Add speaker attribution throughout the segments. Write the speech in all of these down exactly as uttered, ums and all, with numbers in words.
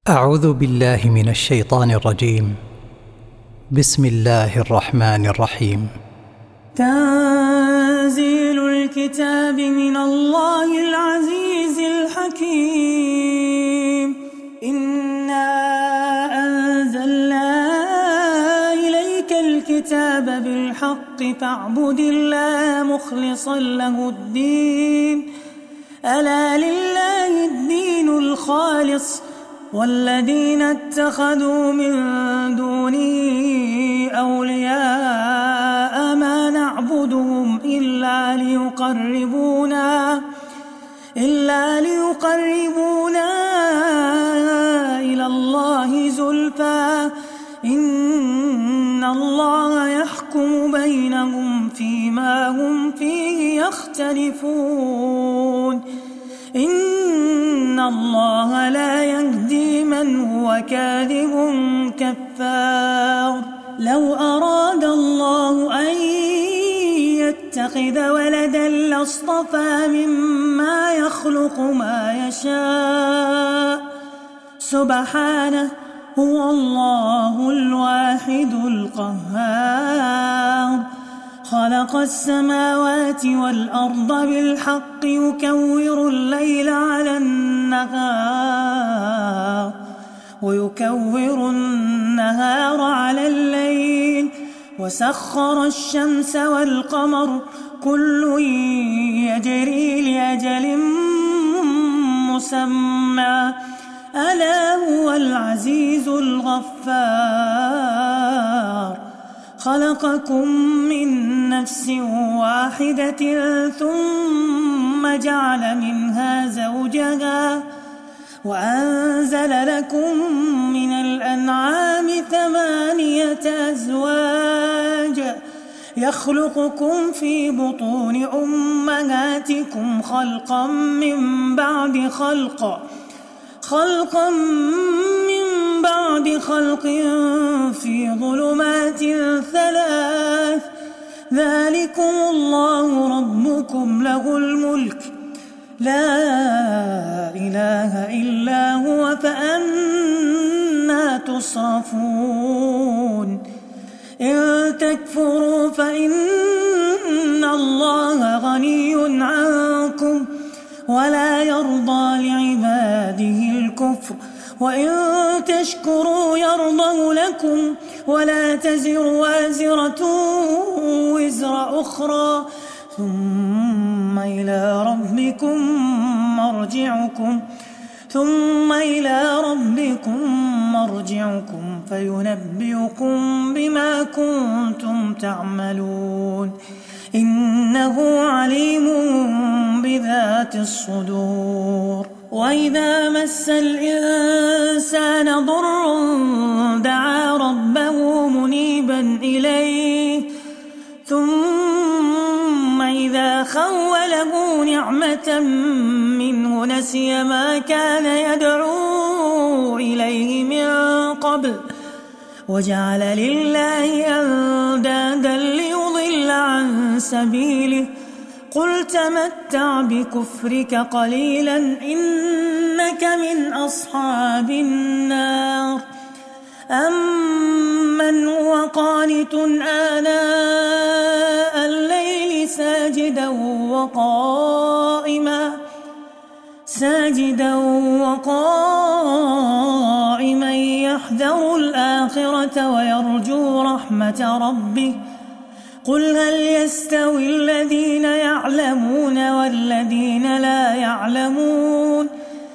Speaker 1: أعوذ بالله من الشيطان الرجيم. بسم الله الرحمن الرحيم.
Speaker 2: تنزيل الكتاب من الله العزيز الحكيم. إنا أنزلنا إليك الكتاب بالحق فاعبد الله مخلصا له الدين، ألا لله الدين الخالص، والذين اتخذوا من دونه أولياء ما نعبدهم إلا ليقربونا إلا ليقربونا إلى الله زلفى إن الله يحكم بينهم فيما هم فيه يختلفون. إن الله لا يهدي من هو كاذب كفار. لو أراد الله أن يتخذ ولدا لاصطفى مما يخلق ما يشاء، سبحانه، هو الله الواحد القهار. خلق السماوات والأرض بالحق يكور الليل على النهار ويكور النهار على الليل، وسخر الشمس والقمر كل يجري لأجل مسمى، ألا هو العزيز الغفار. خلقكم من نفس واحدة ثم جعل منها زوجها وأنزل لكم من الأنعام ثمانية أزواج يخلقكم في بطون أمهاتكم خلقا من بعد خلق خلقا من بعد خلق في ظلمات ثلاث، ذلكم الله ربكم له الملك لا إله إلا هو، فأنى تصرفون. إن تكفروا فإن الله غني عنكم ولا يرضى لعباده الكفر، وإن تشكروا يرضه لكم ولا تزر وازرة وزر أخرى، ثم إلى ربكم مرجعكم ثم إلى ربكم مرجعكم فينبئكم بما كنتم تعملون، إنه عليم بذات الصدور. وإذا مس الإنسان ضر دعا ربه منيبا إليه، ثم إذا خوله نعمة منه نسي ما كان يدعو إليه من قبل وجعل لله أندادا ليضل عن سبيله. قل تمتع بكفرك قليلا إنك من أصحاب النار. أمن هو قانت آناء الليل ساجدا وقائما ساجدا وقائما يحذر الآخرة ويرجو رحمة ربه. قل هل يستوي الذين يعلمون والذين لا يعلمون،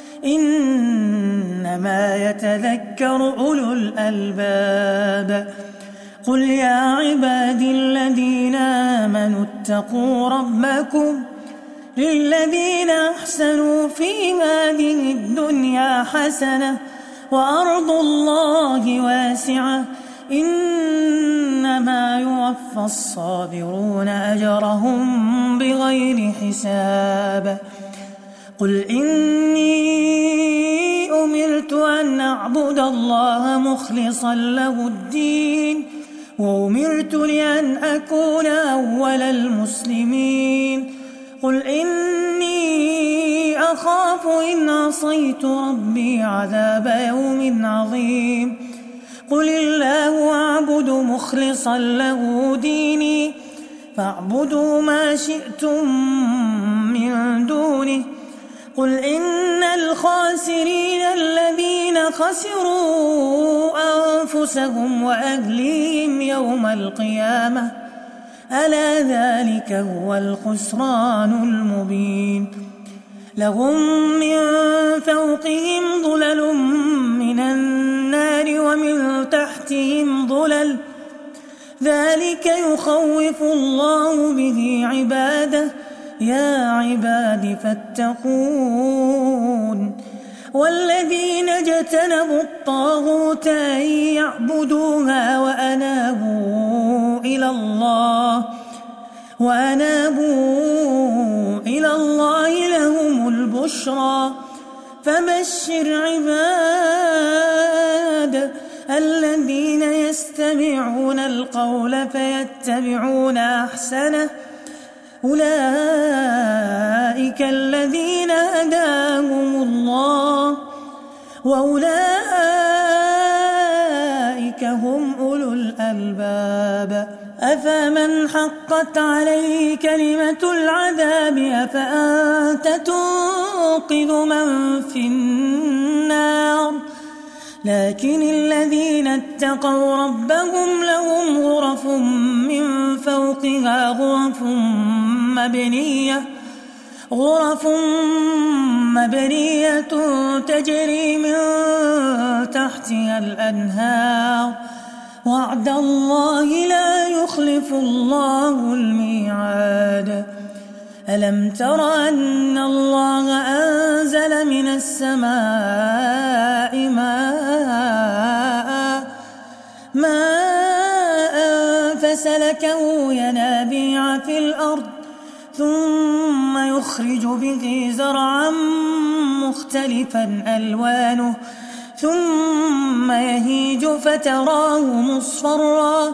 Speaker 2: إنما يتذكر أولو الألباب. قل يا عبادي الذين آمنوا اتقوا ربكم للذين أحسنوا في هذه الدنيا حسنة وأرض الله واسعة، إنما يوفى الصابرون أجرهم بغير حساب. قل إني أمرت أن أعبد الله مخلصا له الدين وأمرت لأن أكون أول المسلمين. قل إني أخاف إن عصيت ربي عذاب يوم عظيم قل الله أعبد مخلصا له ديني فاعبدوا ما شئتم من دونه قل إن الخاسرين الذين خسروا أنفسهم وأهليهم يوم القيامة ألا ذلك هو الخسران المبين لهم من فوقهم ظلل من النار ومن تحتهم ظلل ذلك يخوف الله به عباده يا عباد فاتقون والذين اجتنبوا الطاغوت أن يعبدوها وأنابوا إلى الله وأنابوا إلى الله لهم البشرى فبشر عباد الذين يستمعون القول فيتبعون أحسنه أولئك الذين هداهم الله وأولئك هم أولو الألباب أفمن حقت عليه كلمة العذاب أفأنت تنقذ من في النار لكن الذين اتقوا ربهم لهم غرف من فوقها غرف مبنية غرف مبنية تجري من تحتها الأنهار وعد الله لا يخلف الله الميعاد ألم تر أن الله أنزل من السماء ماء ماء فسلكه ينابيع في الأرض ثم يخرج به زرعا مختلفا ألوانه ثم يهيج فتراه مصفرا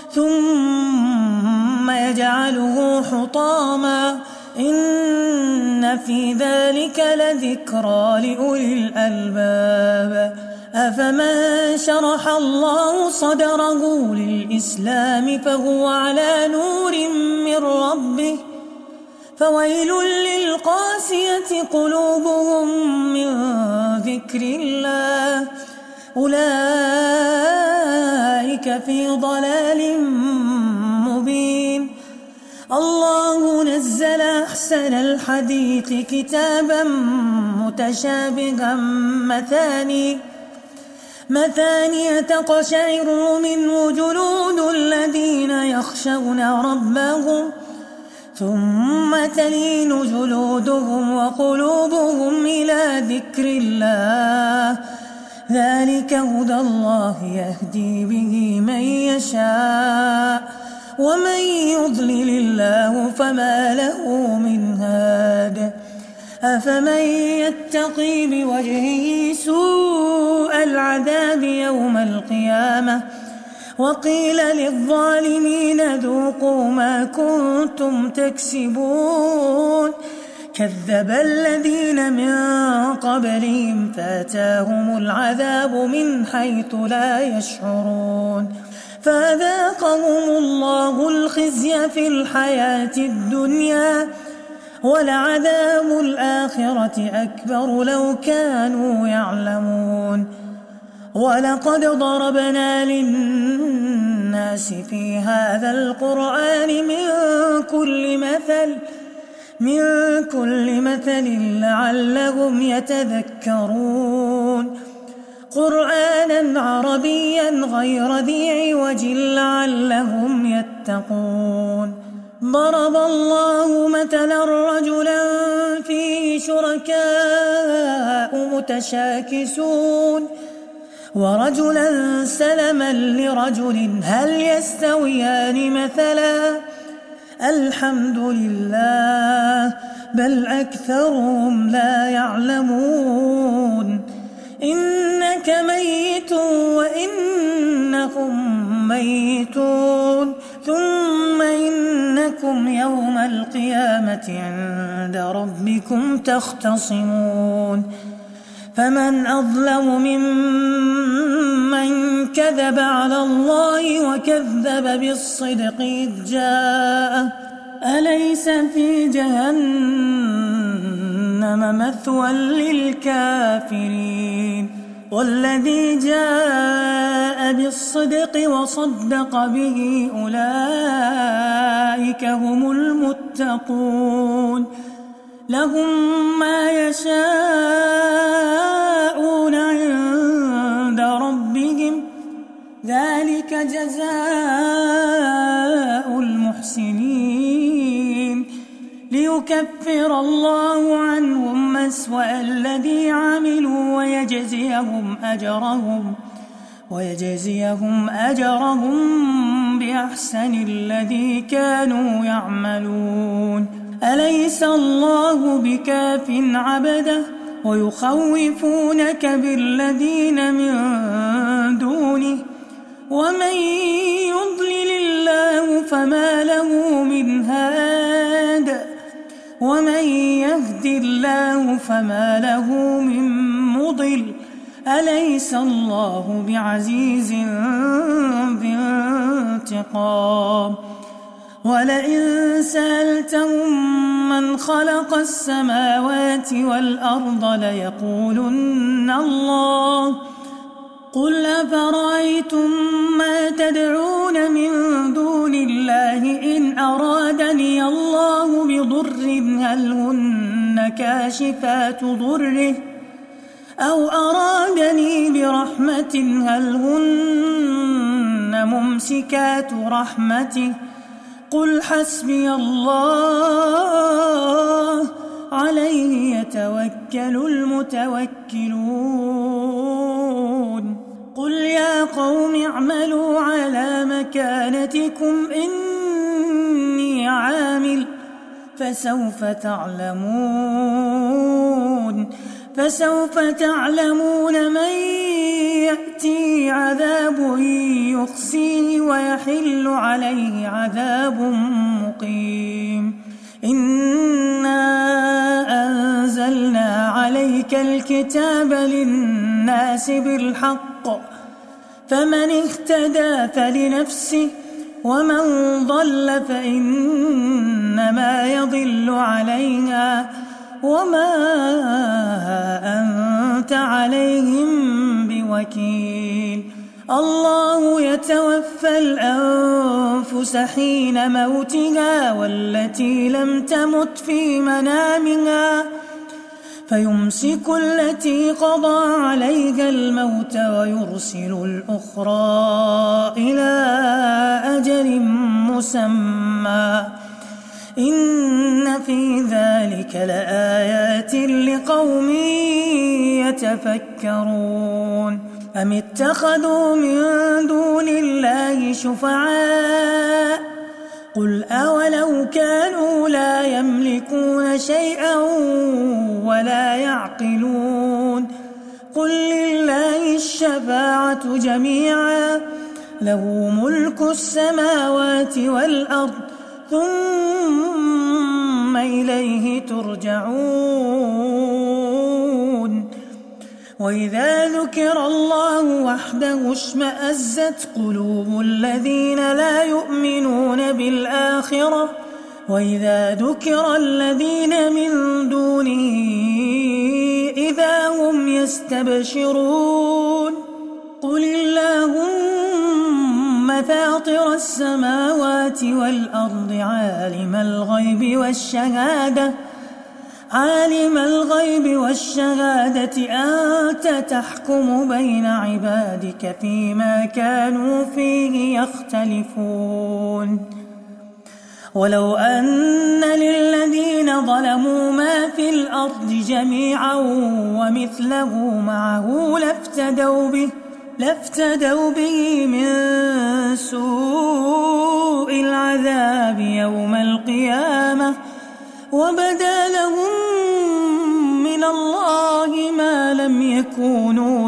Speaker 2: ثم يجعله حطاما إن في ذلك لذكرى لأولي الألباب أفمن شرح الله صدره للإسلام فهو على نور من ربه فويل للقاسية قلوبهم من ذكر الله أولئك في ضلال مبين الله نزل أحسن الحديث كتابا متشابها مثاني مثانية تقشعر منه جلود الذين يخشون ربهم ثم تلين جلودهم وقلوبهم إلى ذكر الله ذلك هدى الله يهدي به من يشاء ومن يضلل الله فما له من هاد أفمن يتقي بوجهه سوء العذاب يوم القيامة وقيل للظالمين ذوقوا ما كنتم تكسبون كذب الذين من قبلهم فأتاهم العذاب من حيث لا يشعرون فأذاقهم الله الخزي في الحياة الدنيا ولعذاب الآخرة أكبر لو كانوا يعلمون ولقد ضربنا للناس في هذا القرآن من كل مثل من كل مثل لعلهم يتذكرون قرآنا عربيا غير ذي عوج لعلهم يتقون ضرب الله مثلا رجلا فيه شركاء متشاكسون ورجلا سلما لرجل هل يستويان مثلا الحمد لله بل أكثرهم لا يعلمون إنك ميت وإنهم ميتون ثم إنكم أنكم يوم القيامة عند ربكم تختصمون فمن أظلم ممن كذب على الله وكذب بالصدق إذ جاءه أليس في جهنم مثوى للكافرين والذي جاء بالصدق وصدق به أولئك هم المتقون لهم ما يشاءون عند ربهم ذلك جزاء المحسنين ليكفر الله عنهم أسوأ الذي عملوا ويجزيهم أجرهم ويجزيهم أجرهم بأحسن الذي كانوا يعملون أليس الله بكاف عبده ويخوفونك بالذين من دونه ومن يضلل الله فما له من هاد ومن يهد الله فما له من مضل أليس الله بعزيز ذي انتقام ولئن سألتهم من خلق السماوات والأرض ليقولن الله قل أفرأيتم ما تدعون من دون الله إن أرادني الله بضر هل هن كاشفات ضره أو أرادني برحمة هل هن ممسكات رحمته قل حسبي الله عليه يتوكل المتوكلون قل يا قوم اعملوا على مكانتكم إني عامل فسوف تعلمون فسوف تعلمون من يأتي عذاب يخزيه ويحل عليه عذاب مقيم إنا أنزلنا عليك الكتاب للناس بالحق فمن اهتدى فلنفسه ومن ضل فإنما يضل عليها وما أنت عليهم بوكيل الله يتوفى الأنفس حين موتها والتي لم تمت في منامها فيمسك التي قضى عليها الموت ويرسل الأخرى إلى أجل مسمى إن في ذلك لآيات لقوم يتفكرون أم اتخذوا من دون الله شفعاء قل أولو كانوا لا يملكون شيئا ولا يعقلون قل لله الشفاعة جميعا له ملك السماوات والأرض ثم إليه ترجعون وإذا ذكر الله وحده اشمأزت قلوب الذين لا يؤمنون بالآخرة وإذا ذكر الذين من دونه إذا هم يستبشرون قل اللهم فاطر السماوات والأرض عالم الغيب والشهادة عالم الغيب والشهادة أنت تحكم بين عبادك فيما كانوا فيه يختلفون ولو أن للذين ظلموا ما في الأرض جميعا ومثله معه لافتدوا به لافتدوا به من سوء العذاب يوم القيامة وبدا لهم من الله ما لم يكونوا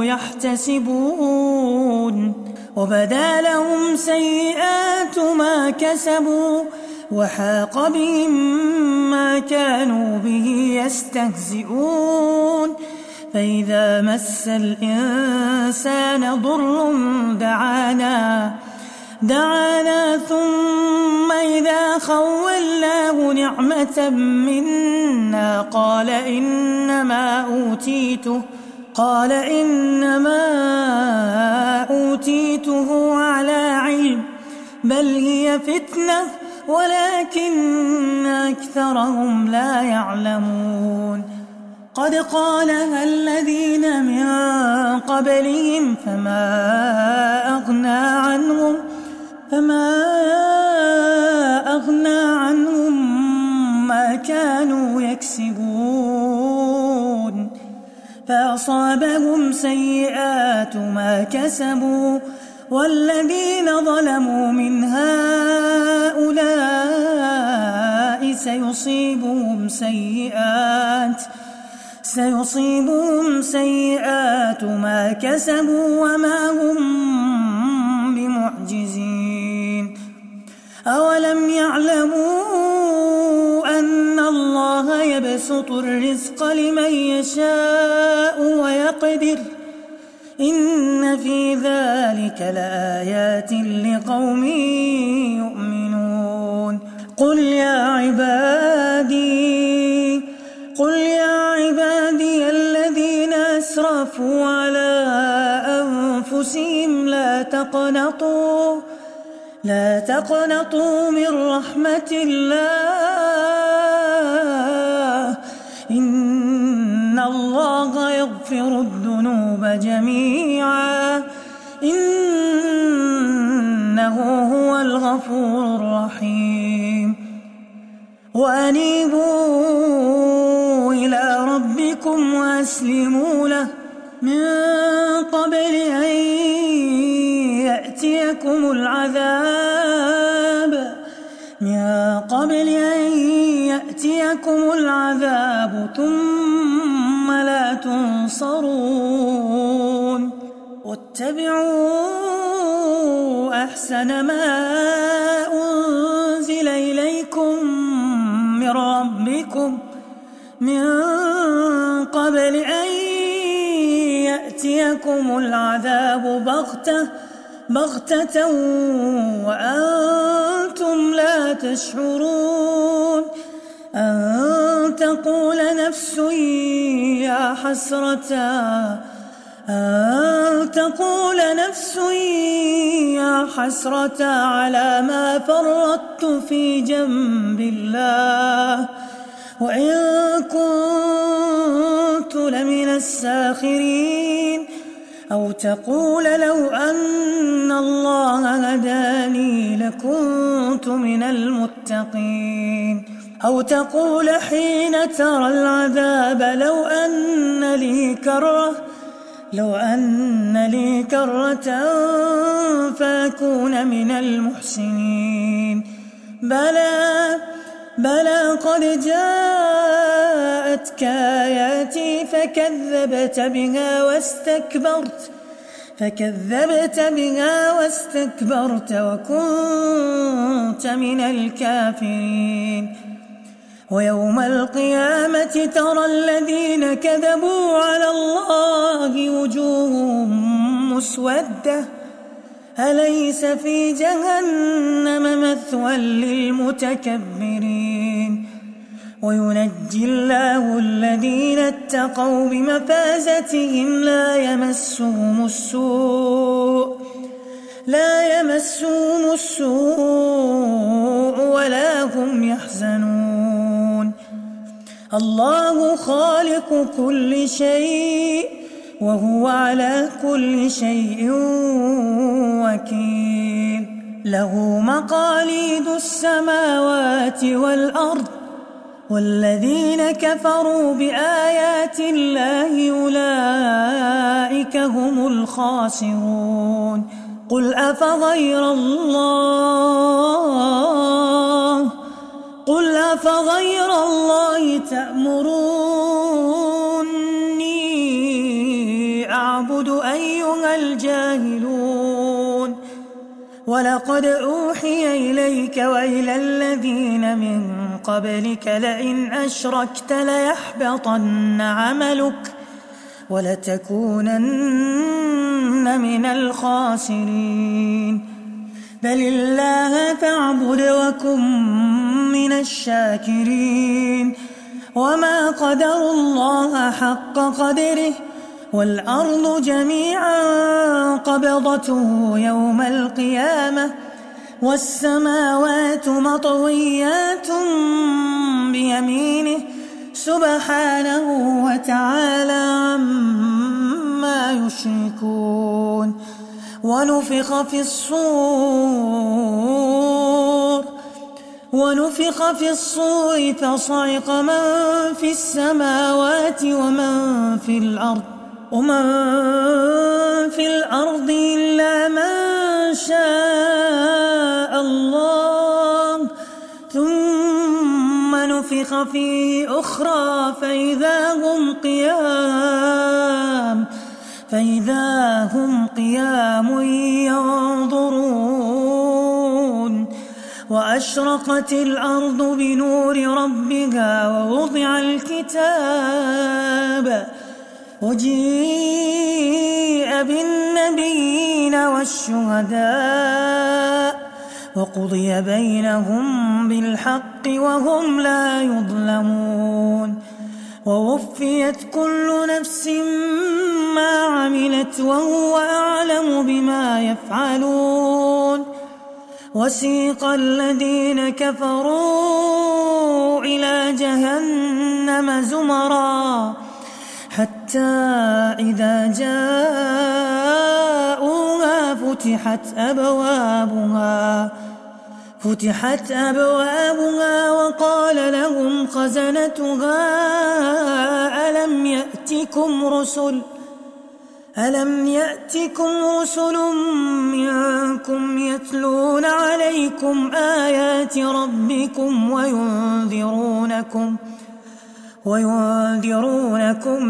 Speaker 2: يحتسبون وبدا لهم سيئات ما كسبوا وحاق بهم ما كانوا به يستهزئون فإذا مس الإنسان ضر دعانا دعانا ثم إذا خولناه نعمة منا قال إنما أوتيته قال إنما أوتيته على علم بل هي فتنة ولكن أكثرهم لا يعلمون قد قالها الذين من قبلهم فما أغنى عنهم فما أغنى عنهم ما كانوا يكسبون فأصابهم سيئات ما كسبوا والذين ظلموا من هؤلاء سيصيبهم سيئات سيصيبهم سيئات ما كسبوا وما هم بمعجزين أولم يعلموا أن الله يبسط الرزق لمن يشاء ويقدر إن في ذلك لآيات لقوم يؤمنون قل يا عبادي قل يا عبادي الذين أسرفوا على أنفسهم لا تقنطوا لا تقنطوا من رحمة الله إن الله يغفر الذنوب جميعا إنه هو الغفور الرحيم وأنيبوا إلى ربكم وأسلموا له من قبل أن يأتيكم العذاب من قبل أن يأتيكم العذاب ثم لا تنصرون واتبعوا أحسن ما أنزل إليكم من ربكم من قبل أن يأتيكم العذاب بغتة بغتة وأنتم لا تشعرون أن تقول نفس يا حسرة أن تقول نفس يا حسرة على ما فرطت في جنب الله وإن كنت لمن الساخرين أو تقول لو أن الله هداني لكنت من المتقين أو تقول حين ترى العذاب لو أن لي كرة لو أن لي كرة فأكون من المحسنين بلى بلى قد جاءتك آياتي فكذبت بها واستكبرت فكذبت بها واستكبرت وكنت من الكافرين ويوم القيامة ترى الذين كذبوا على الله وجوههم مسودة أليس في جهنم مثوى للمتكبرين وينجي الله الذين اتقوا بمفازتهم لا يمسهم السوء لا يمسهم السوء ولا هم يحزنون الله خالق كل شيء وهو على كل شيء وكيل له مقاليد السماوات والأرض والذين كفروا بآيات الله أولئك هم الخاسرون قل أفغير الله قل أفغير الله تأمروني أعبد أيها الجاهلون ولقد أوحي إليك وإلى الذين من قبلك لئن أشركت ليحبطن عملك ولتكونن من الخاسرين بل الله فاعبد وكن من الشاكرين وما قدروا الله حق قدره والأرض جميعا قبضته يوم القيامة والسماوات مطويات بيمينه سبحانه وتعالى عما يشركون ونفخ في الصور ونفخ في الصور فصعق من في السماوات ومن في الأرض ومن في الأرض إلا من شاء الله ثم نفخ فيه أخرى فإذا هم قيام فإذا هم قيام ينظرون وأشرقت الأرض بنور ربها ووضع الكتاب وجيء بالنبيين والشهداء وقضي بينهم بالحق وهم لا يظلمون ووفيت كل نفس ما عملت وهو أعلم بما يفعلون وسيق الذين كفروا إلى جهنم زمرا حتى إذا جاءوها فتحت أبوابها فتحت أبوابها وقال لهم خزنتها ألم يأتكم رسل ألم يأتكم رسل منكم يتلون عليكم آيات ربكم وينذرونكم وينذرونكم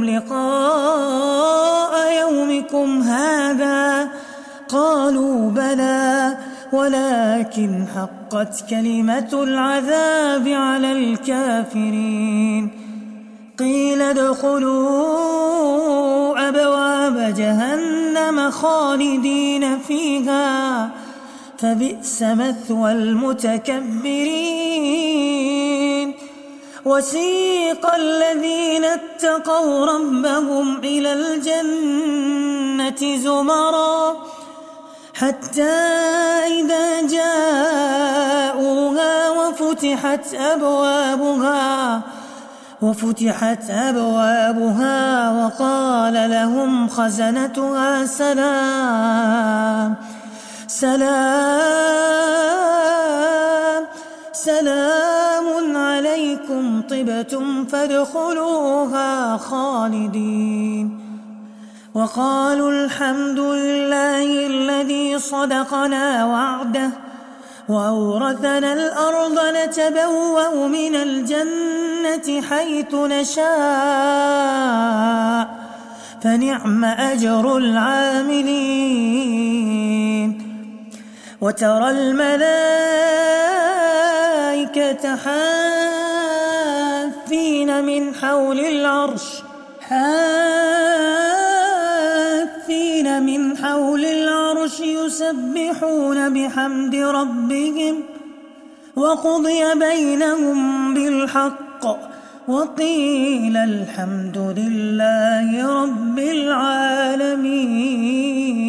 Speaker 2: لقاء يومكم هذا قالوا بلى ولكن حقت كلمة العذاب على الكافرين قيل ادخلوا أبواب جهنم خالدين فيها فبئس مثوى المتكبرين وسيق الذين اتقوا ربهم إلى الجنة زمرا حتى إذا جاءوها وفتحت أبوابها وفتحت أبوابها وقال لهم خزنتها سلام سلام سلام عليكم طبتم فادخلوها خالدين وقالوا الحمد لله الذي صدقنا وعده وأورثنا الأرض نتبوأ من الجنة حيث نشاء فنعم أجر العاملين وترى الملائكة حافين من حول العرش حافين من حول العرش يسبحون بحمد ربهم وقضي بينهم بالحق وقيل الحمد لله رب العالمين.